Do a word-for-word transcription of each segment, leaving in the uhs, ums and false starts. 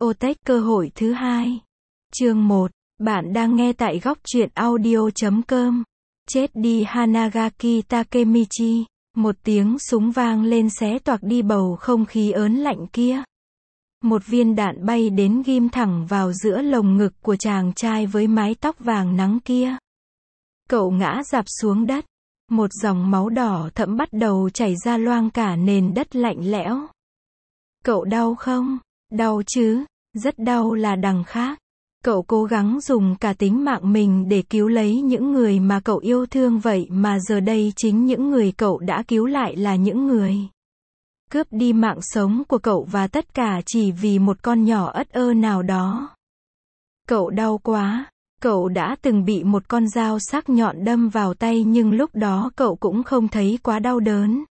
Bibliotech cơ hội thứ hai. Chương một. Bạn đang nghe tại góc truyện audio chấm com. Chết đi Hanagaki Takemichi. Một tiếng súng vang lên xé toạc đi bầu không khí ớn lạnh kia. Một viên đạn bay đến ghim thẳng vào giữa lồng ngực của chàng trai với mái tóc vàng nắng kia. Cậu ngã rạp xuống đất. Một dòng máu đỏ thẫm bắt đầu chảy ra loang cả nền đất lạnh lẽo. Cậu đau không? Đau chứ, rất đau là đằng khác. Cậu cố gắng dùng cả tính mạng mình để cứu lấy những người mà cậu yêu thương, vậy mà giờ đây chính những người cậu đã cứu lại là những người cướp đi mạng sống của cậu, và tất cả chỉ vì một con nhỏ ất ơ nào đó. Cậu đau quá. Cậu đã từng bị một con dao sắc nhọn đâm vào tay, nhưng lúc đó cậu cũng không thấy quá đau đớn.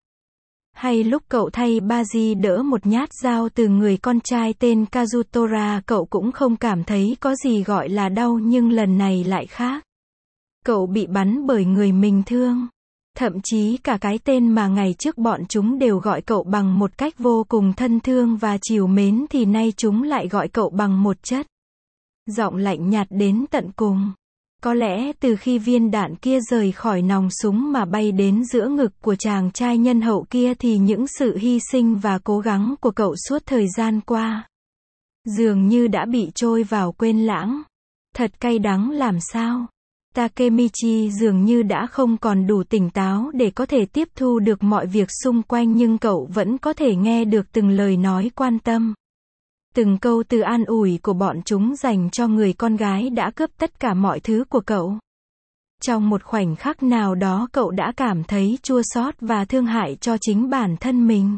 Hay lúc cậu thay Baji đỡ một nhát dao từ người con trai tên Kazutora, cậu cũng không cảm thấy có gì gọi là đau, nhưng lần này lại khác. Cậu bị bắn bởi người mình thương. Thậm chí cả cái tên mà ngày trước bọn chúng đều gọi cậu bằng một cách vô cùng thân thương và trìu mến thì nay chúng lại gọi cậu bằng một chất giọng lạnh nhạt đến tận cùng. Có lẽ từ khi viên đạn kia rời khỏi nòng súng mà bay đến giữa ngực của chàng trai nhân hậu kia thì những sự hy sinh và cố gắng của cậu suốt thời gian qua dường như đã bị trôi vào quên lãng. Thật cay đắng làm sao. Takemichi dường như đã không còn đủ tỉnh táo để có thể tiếp thu được mọi việc xung quanh, nhưng cậu vẫn có thể nghe được từng lời nói quan tâm, từng câu từ an ủi của bọn chúng dành cho người con gái đã cướp tất cả mọi thứ của cậu. Trong một khoảnh khắc nào đó cậu đã cảm thấy chua xót và thương hại cho chính bản thân mình.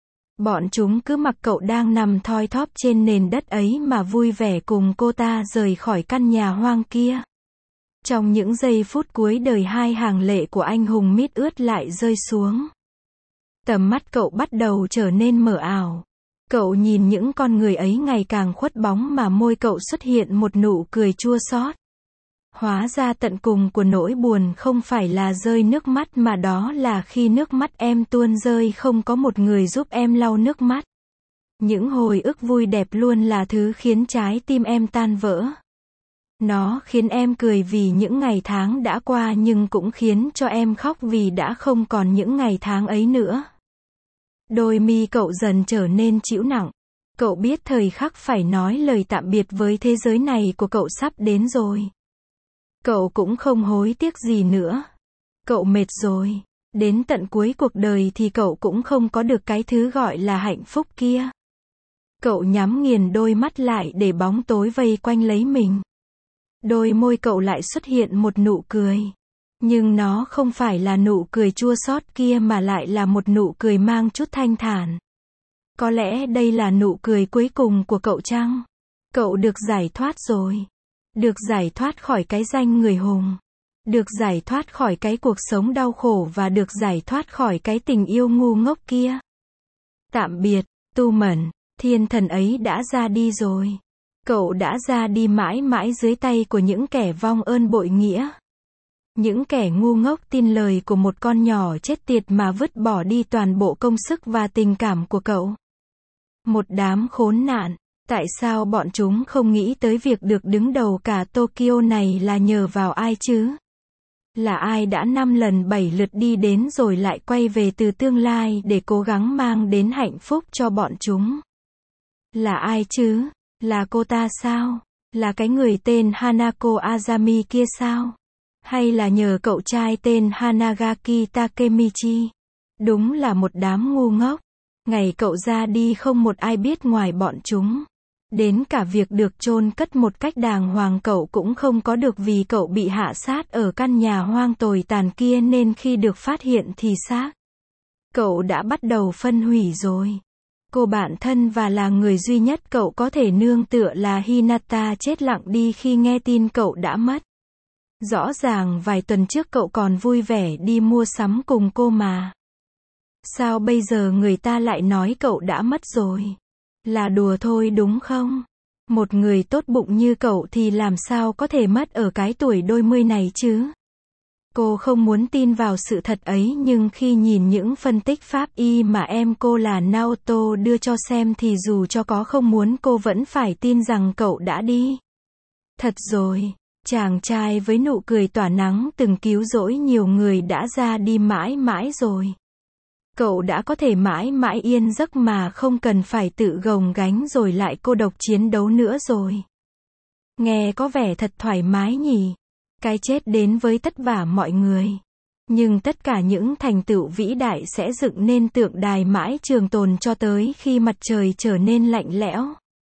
Bọn chúng cứ mặc cậu đang nằm thoi thóp trên nền đất ấy mà vui vẻ cùng cô ta rời khỏi căn nhà hoang kia. Trong những giây phút cuối đời, hai hàng lệ của anh hùng mít ướt lại rơi xuống. Tầm mắt cậu bắt đầu trở nên mờ ảo. Cậu nhìn những con người ấy ngày càng khuất bóng mà môi cậu xuất hiện một nụ cười chua xót. Hóa ra tận cùng của nỗi buồn không phải là rơi nước mắt, mà đó là khi nước mắt em tuôn rơi không có một người giúp em lau nước mắt. Những hồi ức vui đẹp luôn là thứ khiến trái tim em tan vỡ. Nó khiến em cười vì những ngày tháng đã qua, nhưng cũng khiến cho em khóc vì đã không còn những ngày tháng ấy nữa. Đôi mi cậu dần trở nên trĩu nặng. Cậu biết thời khắc phải nói lời tạm biệt với thế giới này của cậu sắp đến rồi. Cậu cũng không hối tiếc gì nữa. Cậu mệt rồi. Đến tận cuối cuộc đời thì cậu cũng không có được cái thứ gọi là hạnh phúc kia. Cậu nhắm nghiền đôi mắt lại để bóng tối vây quanh lấy mình. Đôi môi cậu lại xuất hiện một nụ cười. Nhưng nó không phải là nụ cười chua xót kia, mà lại là một nụ cười mang chút thanh thản. Có lẽ đây là nụ cười cuối cùng của cậu chăng? Cậu được giải thoát rồi. Được giải thoát khỏi cái danh người hùng. Được giải thoát khỏi cái cuộc sống đau khổ, và được giải thoát khỏi cái tình yêu ngu ngốc kia. Tạm biệt, Tu Mẫn, thiên thần ấy đã ra đi rồi. Cậu đã ra đi mãi mãi dưới tay của những kẻ vong ơn bội nghĩa. Những kẻ ngu ngốc tin lời của một con nhỏ chết tiệt mà vứt bỏ đi toàn bộ công sức và tình cảm của cậu. Một đám khốn nạn. Tại sao bọn chúng không nghĩ tới việc được đứng đầu cả Tokyo này là nhờ vào ai chứ? Là ai đã năm lần bảy lượt đi đến rồi lại quay về từ tương lai để cố gắng mang đến hạnh phúc cho bọn chúng? Là ai chứ? Là cô ta sao? Là cái người tên Hanako Azami kia sao? Hay là nhờ cậu trai tên Hanagaki Takemichi? Đúng là một đám ngu ngốc. Ngày cậu ra đi không một ai biết ngoài bọn chúng. Đến cả việc được chôn cất một cách đàng hoàng cậu cũng không có được, vì cậu bị hạ sát ở căn nhà hoang tồi tàn kia, nên khi được phát hiện thì xác cậu đã bắt đầu phân hủy rồi. Cô bạn thân và là người duy nhất cậu có thể nương tựa là Hinata chết lặng đi khi nghe tin cậu đã mất. Rõ ràng vài tuần trước cậu còn vui vẻ đi mua sắm cùng cô mà. Sao bây giờ người ta lại nói cậu đã mất rồi? Là đùa thôi đúng không? Một người tốt bụng như cậu thì làm sao có thể mất ở cái tuổi đôi mươi này chứ? Cô không muốn tin vào sự thật ấy nhưng khi nhìn những phân tích pháp y mà em cô là Naoto đưa cho xem thì dù cho có không muốn cô vẫn phải tin rằng cậu đã đi. Thật rồi, chàng trai với nụ cười tỏa nắng từng cứu rỗi nhiều người đã ra đi mãi mãi rồi. Cậu đã có thể mãi mãi yên giấc mà không cần phải tự gồng gánh rồi lại cô độc chiến đấu nữa rồi. Nghe có vẻ thật thoải mái nhỉ. Cái chết đến với tất cả mọi người. Nhưng tất cả những thành tựu vĩ đại sẽ dựng nên tượng đài mãi trường tồn cho tới khi mặt trời trở nên lạnh lẽo.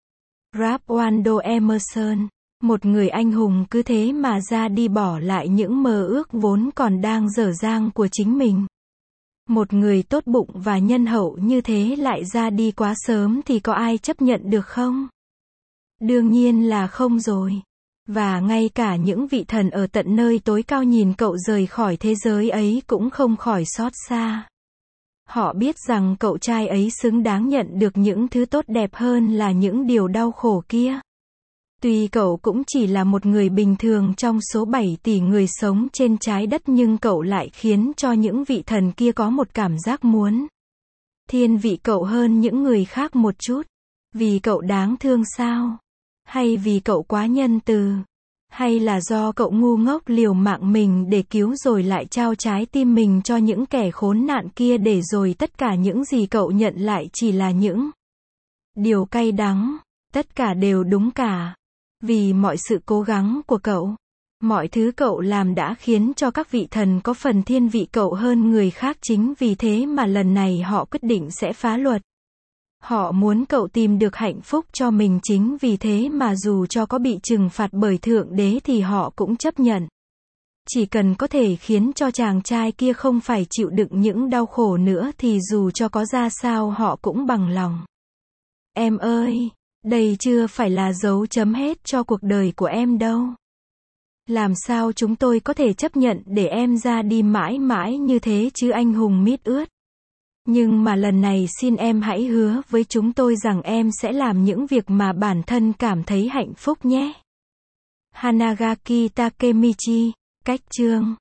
Ralph Waldo Emerson, một người anh hùng cứ thế mà ra đi bỏ lại những mơ ước vốn còn đang dở dang của chính mình. Một người tốt bụng và nhân hậu như thế lại ra đi quá sớm thì có ai chấp nhận được không? Đương nhiên là không rồi. Và ngay cả những vị thần ở tận nơi tối cao nhìn cậu rời khỏi thế giới ấy cũng không khỏi xót xa. Họ biết rằng cậu trai ấy xứng đáng nhận được những thứ tốt đẹp hơn là những điều đau khổ kia. Tuy cậu cũng chỉ là một người bình thường trong số bảy tỷ người sống trên trái đất nhưng cậu lại khiến cho những vị thần kia có một cảm giác muốn thiên vị cậu hơn những người khác một chút. Vì cậu đáng thương sao? Hay vì cậu quá nhân từ? Hay là do cậu ngu ngốc liều mạng mình để cứu rồi lại trao trái tim mình cho những kẻ khốn nạn kia để rồi tất cả những gì cậu nhận lại chỉ là những điều cay đắng? Tất cả đều đúng cả. Vì mọi sự cố gắng của cậu, mọi thứ cậu làm đã khiến cho các vị thần có phần thiên vị cậu hơn người khác, chính vì thế mà lần này họ quyết định sẽ phá luật. Họ muốn cậu tìm được hạnh phúc cho mình, chính vì thế mà dù cho có bị trừng phạt bởi Thượng Đế thì họ cũng chấp nhận. Chỉ cần có thể khiến cho chàng trai kia không phải chịu đựng những đau khổ nữa thì dù cho có ra sao họ cũng bằng lòng. Em ơi, đây chưa phải là dấu chấm hết cho cuộc đời của em đâu. Làm sao chúng tôi có thể chấp nhận để em ra đi mãi mãi như thế chứ anh hùng mít ướt. Nhưng mà lần này xin em hãy hứa với chúng tôi rằng em sẽ làm những việc mà bản thân cảm thấy hạnh phúc nhé. Hanagaki Takemichi, cách chương